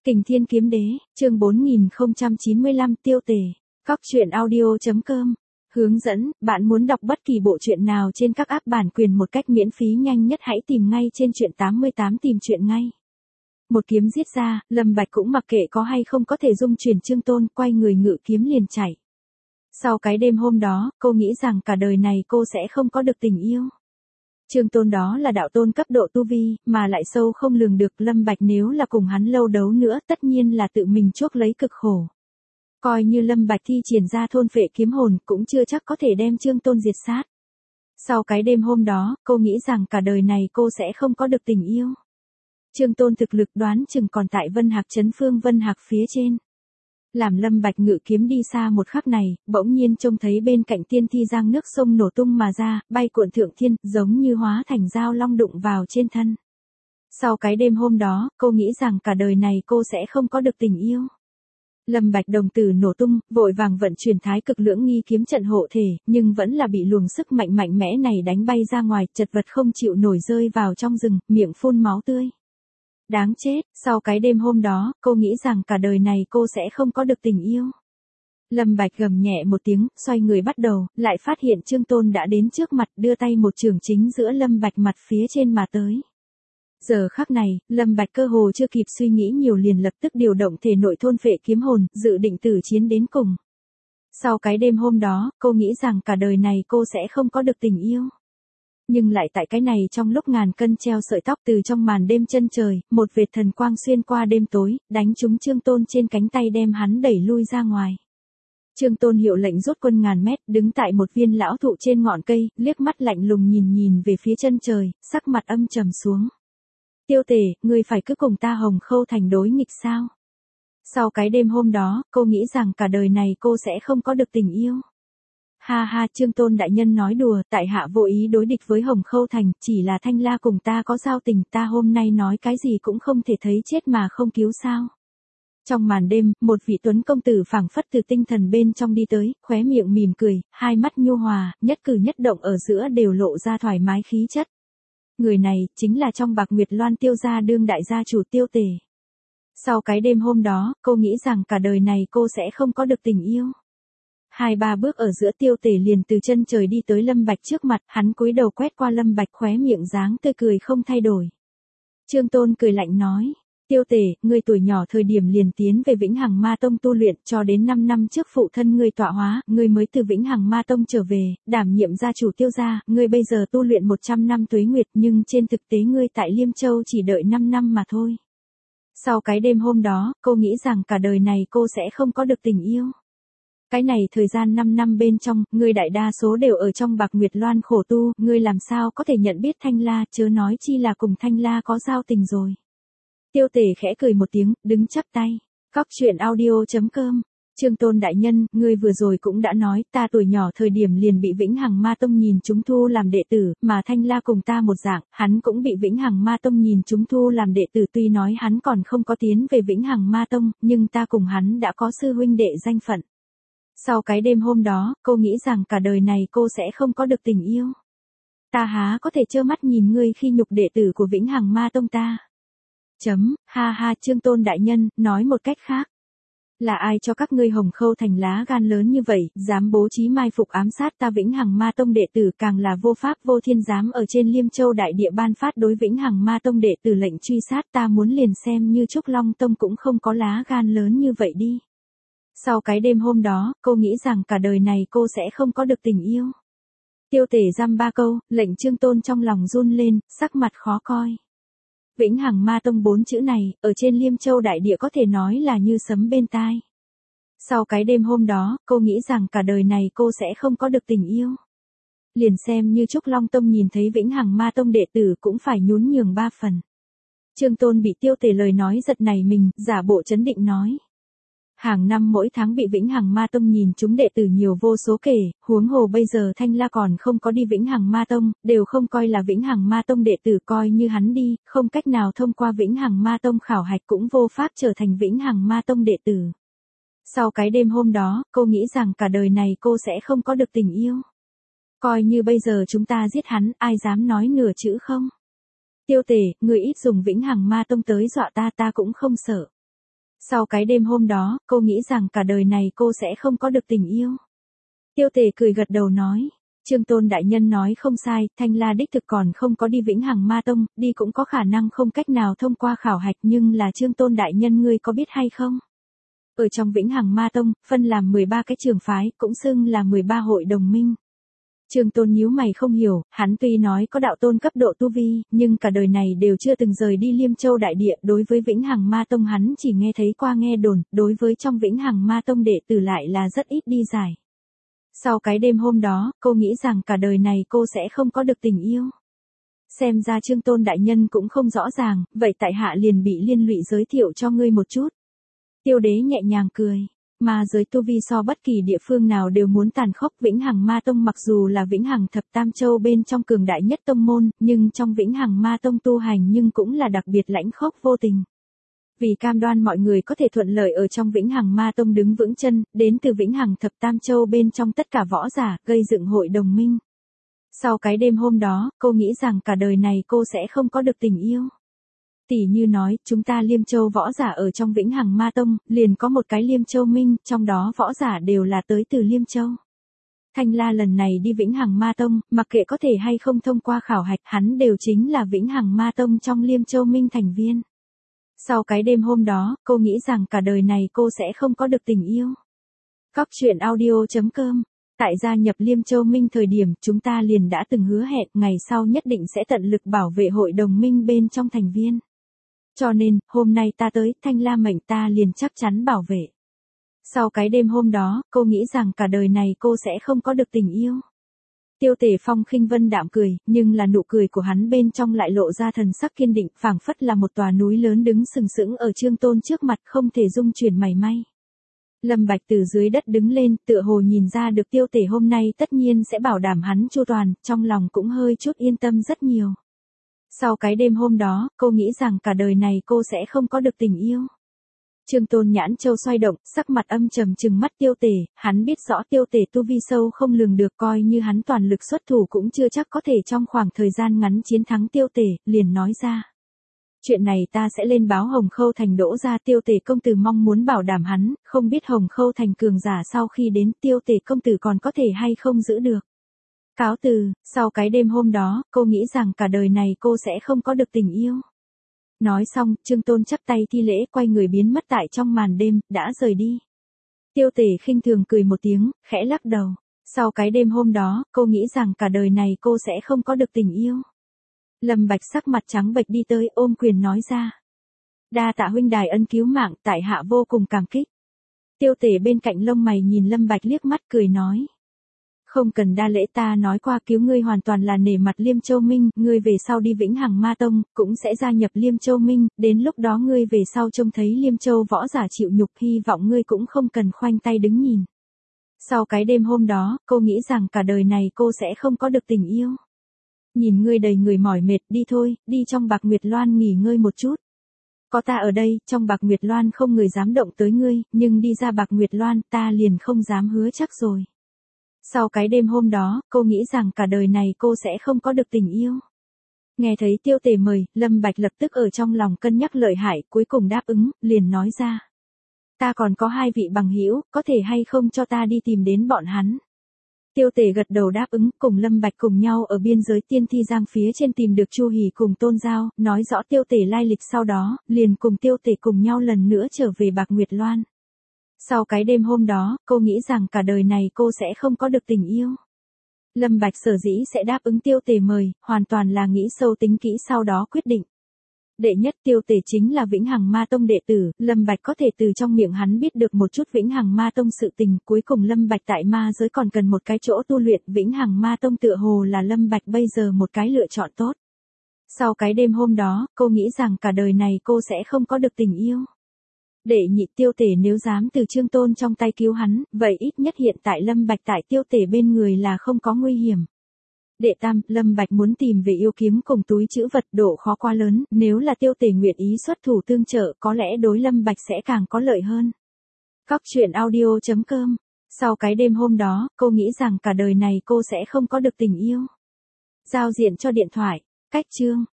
Kình Thiên Kiếm Đế, chương 4095 tiêu tề. Cóc truyện audio.com. Hướng dẫn, bạn muốn đọc bất kỳ bộ truyện nào trên các app bản quyền một cách miễn phí nhanh nhất hãy tìm ngay trên truyện 88 tìm truyện ngay. Một kiếm giết ra, Lâm Bạch cũng mặc kệ có hay không có thể dung chuyển Trương Tôn, quay người ngự kiếm liền chạy. Sau cái đêm hôm đó, cô nghĩ rằng cả đời này cô sẽ không có được tình yêu. Trương Tôn đó là đạo tôn cấp độ tu vi, mà lại sâu không lường được. Lâm Bạch nếu là cùng hắn lâu đấu nữa tất nhiên là tự mình chuốc lấy cực khổ. Coi như Lâm Bạch thi triển ra thôn phệ kiếm hồn cũng chưa chắc có thể đem Trương Tôn diệt sát. Sau cái đêm hôm đó, cô nghĩ rằng cả đời này cô sẽ không có được tình yêu. Trương Tôn thực lực đoán chừng còn tại Vân Hạc Trấn Phương Vân Hạc phía trên. Làm Lâm Bạch ngự kiếm đi xa một khắc này, bỗng nhiên trông thấy bên cạnh tiên thi giang nước sông nổ tung mà ra, bay cuộn thượng thiên, giống như hóa thành dao long đụng vào trên thân. Sau cái đêm hôm đó, cô nghĩ rằng cả đời này cô sẽ không có được tình yêu. Lâm Bạch đồng tử nổ tung, vội vàng vận chuyển thái cực lưỡng nghi kiếm trận hộ thể, nhưng vẫn là bị luồng sức mạnh mẽ này đánh bay ra ngoài, chật vật không chịu nổi rơi vào trong rừng, miệng phun máu tươi. Đáng chết, sau cái đêm hôm đó, cô nghĩ rằng cả đời này cô sẽ không có được tình yêu. Lâm Bạch gầm nhẹ một tiếng, xoay người bắt đầu, lại phát hiện Trương Tôn đã đến trước mặt, đưa tay một chưởng chính giữa Lâm Bạch mặt phía trên mà tới. Giờ khắc này, Lâm Bạch cơ hồ chưa kịp suy nghĩ nhiều liền lập tức điều động thể nội thôn phệ kiếm hồn, dự định tử chiến đến cùng. Sau cái đêm hôm đó, cô nghĩ rằng cả đời này cô sẽ không có được tình yêu. Nhưng lại tại cái này trong lúc ngàn cân treo sợi tóc, từ trong màn đêm chân trời, một vệt thần quang xuyên qua đêm tối, đánh trúng Trương Tôn trên cánh tay đem hắn đẩy lui ra ngoài. Trương Tôn hiệu lệnh rút quân ngàn mét, đứng tại một viên lão thụ trên ngọn cây, liếc mắt lạnh lùng nhìn về phía chân trời, sắc mặt âm trầm xuống. Tiêu tề, ngươi phải cứ cùng ta Hồng Khâu thành đối nghịch sao? Sau cái đêm hôm đó, cô nghĩ rằng cả đời này cô sẽ không có được tình yêu. Ha ha, Trương Tôn đại nhân nói đùa, tại hạ vô ý đối địch với Hồng Khâu thành, chỉ là Thanh La cùng ta có giao tình, ta hôm nay nói cái gì cũng không thể thấy chết mà không cứu sao. Trong màn đêm, một vị tuấn công tử phảng phất từ tinh thần bên trong đi tới, khóe miệng mỉm cười, hai mắt nhu hòa, nhất cử nhất động ở giữa đều lộ ra thoải mái khí chất. Người này, chính là trong Bạc Nguyệt Loan Tiêu gia đương đại gia chủ Tiêu tề. Sau cái đêm hôm đó, cô nghĩ rằng cả đời này cô sẽ không có được tình yêu. 2-3 bước ở giữa Tiêu tề liền từ chân trời đi tới Lâm Bạch trước mặt, hắn cúi đầu quét qua Lâm Bạch, khóe miệng dáng tươi cười không thay đổi. Trương Tôn cười lạnh nói, Tiêu tề, ngươi tuổi nhỏ thời điểm liền tiến về Vĩnh Hằng Ma Tông tu luyện, cho đến 5 năm trước phụ thân ngươi tọa hóa, ngươi mới từ Vĩnh Hằng Ma Tông trở về, đảm nhiệm gia chủ Tiêu gia, ngươi bây giờ tu luyện 100 năm tuế nguyệt, nhưng trên thực tế ngươi tại Liêm Châu chỉ đợi 5 năm mà thôi. Sau cái đêm hôm đó, cô nghĩ rằng cả đời này cô sẽ không có được tình yêu. Cái này thời gian 5 năm bên trong, ngươi đại đa số đều ở trong Bạc Nguyệt Loan khổ tu, ngươi làm sao có thể nhận biết Thanh La, chớ nói chi là cùng Thanh La có giao tình rồi. Tiêu tề khẽ cười một tiếng, đứng chắp tay. Cóc truyện audio.com. Trương Tôn đại nhân, ngươi vừa rồi cũng đã nói, ta tuổi nhỏ thời điểm liền bị Vĩnh Hằng Ma Tông nhìn chúng thu làm đệ tử, mà Thanh La cùng ta một dạng, hắn cũng bị Vĩnh Hằng Ma Tông nhìn chúng thu làm đệ tử, tuy nói hắn còn không có tiến về Vĩnh Hằng Ma Tông, nhưng ta cùng hắn đã có sư huynh đệ danh phận. Sau cái đêm hôm đó, cô nghĩ rằng cả đời này cô sẽ không có được tình yêu. Ta há có thể trơ mắt nhìn ngươi khi nhục đệ tử của Vĩnh Hằng Ma Tông ta. Ha ha, Trương Tôn đại nhân, nói một cách khác. Là ai cho các ngươi Hồng Khâu thành lá gan lớn như vậy, dám bố trí mai phục ám sát ta Vĩnh Hằng Ma Tông đệ tử, càng là vô pháp vô thiên dám ở trên Liêm Châu đại địa ban phát đối Vĩnh Hằng Ma Tông đệ tử lệnh truy sát, ta muốn liền xem như Trúc Long Tông cũng không có lá gan lớn như vậy đi. Sau cái đêm hôm đó, cô nghĩ rằng cả đời này cô sẽ không có được tình yêu. Tiêu tề dăm 3 câu, lệnh Trương Tôn trong lòng run lên, sắc mặt khó coi. Vĩnh Hằng Ma Tông 4 chữ này, ở trên Liêm Châu đại địa có thể nói là như sấm bên tai. Sau cái đêm hôm đó, cô nghĩ rằng cả đời này cô sẽ không có được tình yêu. Liền xem như Trúc Long Tông nhìn thấy Vĩnh Hằng Ma Tông đệ tử cũng phải nhún nhường 3 phần. Trương Tôn bị Tiêu tề lời nói giật nảy mình, giả bộ trấn định nói. Hàng năm mỗi tháng bị Vĩnh Hằng Ma Tông nhìn chúng đệ tử nhiều vô số kể, huống hồ bây giờ Thanh La còn không có đi Vĩnh Hằng Ma Tông, đều không coi là Vĩnh Hằng Ma Tông đệ tử, coi như hắn đi, không cách nào thông qua Vĩnh Hằng Ma Tông khảo hạch cũng vô pháp trở thành Vĩnh Hằng Ma Tông đệ tử. Sau cái đêm hôm đó, cô nghĩ rằng cả đời này cô sẽ không có được tình yêu. Coi như bây giờ chúng ta giết hắn, ai dám nói nửa chữ không? Tiêu tề, người ít dùng Vĩnh Hằng Ma Tông tới dọa ta, ta cũng không sợ. Sau cái đêm hôm đó, cô nghĩ rằng cả đời này cô sẽ không có được tình yêu. Tiêu Tề cười gật đầu nói. Trương Tôn đại nhân nói không sai, Thanh La đích thực còn không có đi Vĩnh Hằng Ma Tông, đi cũng có khả năng không cách nào thông qua khảo hạch, nhưng là Trương Tôn đại nhân ngươi có biết hay không? Ở trong Vĩnh Hằng Ma Tông, phân làm 13 cái trường phái, cũng xưng là 13 hội đồng minh. Trương Tôn nhíu mày không hiểu, hắn tuy nói có đạo tôn cấp độ tu vi, nhưng cả đời này đều chưa từng rời đi Liêm Châu đại địa, đối với Vĩnh Hằng Ma Tông hắn chỉ nghe thấy qua nghe đồn, đối với trong Vĩnh Hằng Ma Tông đệ tử lại là rất ít đi giải. Sau cái đêm hôm đó, cô nghĩ rằng cả đời này cô sẽ không có được tình yêu. Xem ra Trương Tôn đại nhân cũng không rõ ràng, vậy tại hạ liền bị liên lụy giới thiệu cho ngươi một chút. Tiêu Đế nhẹ nhàng cười. Ma giới tu vi so bất kỳ địa phương nào đều muốn tàn khốc. Vĩnh Hằng Ma Tông mặc dù là Vĩnh Hằng Thập Tam Châu bên trong cường đại nhất tông môn, nhưng trong Vĩnh Hằng Ma Tông tu hành nhưng cũng là đặc biệt lãnh khốc vô tình. Vì cam đoan mọi người có thể thuận lợi ở trong Vĩnh Hằng Ma Tông đứng vững chân, đến từ Vĩnh Hằng Thập Tam Châu bên trong tất cả võ giả, gây dựng hội đồng minh. Sau cái đêm hôm đó, cô nghĩ rằng cả đời này cô sẽ không có được tình yêu. Tỷ như nói, chúng ta Liêm Châu võ giả ở trong Vĩnh Hằng Ma Tông, liền có một cái Liêm Châu Minh, trong đó võ giả đều là tới từ Liêm Châu. Thanh La lần này đi Vĩnh Hằng Ma Tông, mặc kệ có thể hay không thông qua khảo hạch, hắn đều chính là Vĩnh Hằng Ma Tông trong Liêm Châu Minh thành viên. Sau cái đêm hôm đó, cô nghĩ rằng cả đời này cô sẽ không có được tình yêu. Cóc truyện audio.com. Tại gia nhập Liêm Châu Minh thời điểm, chúng ta liền đã từng hứa hẹn, ngày sau nhất định sẽ tận lực bảo vệ hội đồng minh bên trong thành viên. Cho nên, hôm nay ta tới, Thanh La mệnh ta liền chắc chắn bảo vệ. Sau cái đêm hôm đó, cô nghĩ rằng cả đời này cô sẽ không có được tình yêu. Tiêu Tề Phong khinh vân đạm cười, nhưng là nụ cười của hắn bên trong lại lộ ra thần sắc kiên định, phảng phất là một tòa núi lớn đứng sừng sững ở Trương Tôn trước mặt, không thể dung chuyển mảy may. Lâm Bạch từ dưới đất đứng lên, tựa hồ nhìn ra được Tiêu Tề hôm nay tất nhiên sẽ bảo đảm hắn chu toàn, trong lòng cũng hơi chút yên tâm rất nhiều. Sau cái đêm hôm đó, cô nghĩ rằng cả đời này cô sẽ không có được tình yêu. Trương Tôn nhãn châu xoay động, sắc mặt âm trầm trừng mắt Tiêu Tề, hắn biết rõ Tiêu Tề tu vi sâu không lường được, coi như hắn toàn lực xuất thủ cũng chưa chắc có thể trong khoảng thời gian ngắn chiến thắng Tiêu Tề, liền nói ra. Chuyện này ta sẽ lên báo Hồng Khâu Thành Đỗ ra. Tiêu Tề công tử mong muốn bảo đảm hắn, không biết Hồng Khâu Thành cường giả sau khi đến Tiêu Tề công tử còn có thể hay không giữ được. Cáo từ, sau cái đêm hôm đó, cô nghĩ rằng cả đời này cô sẽ không có được tình yêu. Nói xong, Trương Tôn chắp tay thi lễ, quay người biến mất tại trong màn đêm, đã rời đi. Tiêu Tề khinh thường cười một tiếng, khẽ lắc đầu. Sau cái đêm hôm đó, cô nghĩ rằng cả đời này cô sẽ không có được tình yêu. Lâm Bạch sắc mặt trắng bệch đi tới, ôm quyền nói ra. Đa tạ huynh đài ân cứu mạng, tại hạ vô cùng cảm kích. Tiêu Tề bên cạnh lông mày nhìn Lâm Bạch liếc mắt cười nói. Không cần đa lễ, ta nói qua cứu ngươi hoàn toàn là nể mặt Liêm Châu Minh, ngươi về sau đi Vĩnh Hằng Ma Tông, cũng sẽ gia nhập Liêm Châu Minh, đến lúc đó ngươi về sau trông thấy Liêm Châu võ giả chịu nhục, hy vọng ngươi cũng không cần khoanh tay đứng nhìn. Sau cái đêm hôm đó, cô nghĩ rằng cả đời này cô sẽ không có được tình yêu. Nhìn ngươi đầy người mỏi mệt, đi thôi, đi trong Bạc Nguyệt Loan nghỉ ngơi một chút. Có ta ở đây, trong Bạc Nguyệt Loan không người dám động tới ngươi, nhưng đi ra Bạc Nguyệt Loan ta liền không dám hứa chắc rồi. Sau cái đêm hôm đó, cô nghĩ rằng cả đời này cô sẽ không có được tình yêu. Nghe thấy Tiêu Tề mời, Lâm Bạch lập tức ở trong lòng cân nhắc lợi hại, cuối cùng đáp ứng, liền nói ra. Ta còn có 2 vị bằng hữu, có thể hay không cho ta đi tìm đến bọn hắn. Tiêu Tề gật đầu đáp ứng, cùng Lâm Bạch cùng nhau ở biên giới Tiên Thi Giang phía trên tìm được Chu Hỉ cùng Tôn Giao, nói rõ Tiêu Tề lai lịch, sau đó, liền cùng Tiêu Tề cùng nhau lần nữa trở về Bạc Nguyệt Loan. Sau cái đêm hôm đó, cô nghĩ rằng cả đời này cô sẽ không có được tình yêu. Lâm Bạch sở dĩ sẽ đáp ứng Tiêu Tề mời, hoàn toàn là nghĩ sâu tính kỹ sau đó quyết định. Đệ nhất, Tiêu Tề chính là Vĩnh Hằng Ma Tông đệ tử, Lâm Bạch có thể từ trong miệng hắn biết được một chút Vĩnh Hằng Ma Tông sự tình, cuối cùng Lâm Bạch tại ma giới còn cần một cái chỗ tu luyện, Vĩnh Hằng Ma Tông tựa hồ là Lâm Bạch bây giờ một cái lựa chọn tốt. Sau cái đêm hôm đó, cô nghĩ rằng cả đời này cô sẽ không có được tình yêu. Đệ nhị, Tiêu Tề nếu dám từ Trương Tôn trong tay cứu hắn, vậy ít nhất hiện tại Lâm Bạch tại Tiêu Tề bên người là không có nguy hiểm. Đệ tam, Lâm Bạch muốn tìm về yêu kiếm cùng túi trữ vật, độ khó quá lớn, nếu là Tiêu Tề nguyện ý xuất thủ tương trợ, có lẽ đối Lâm Bạch sẽ càng có lợi hơn. Cóc truyện audio.com. Sau cái đêm hôm đó, cô nghĩ rằng cả đời này cô sẽ không có được tình yêu. Giao diện cho điện thoại. Cách chương.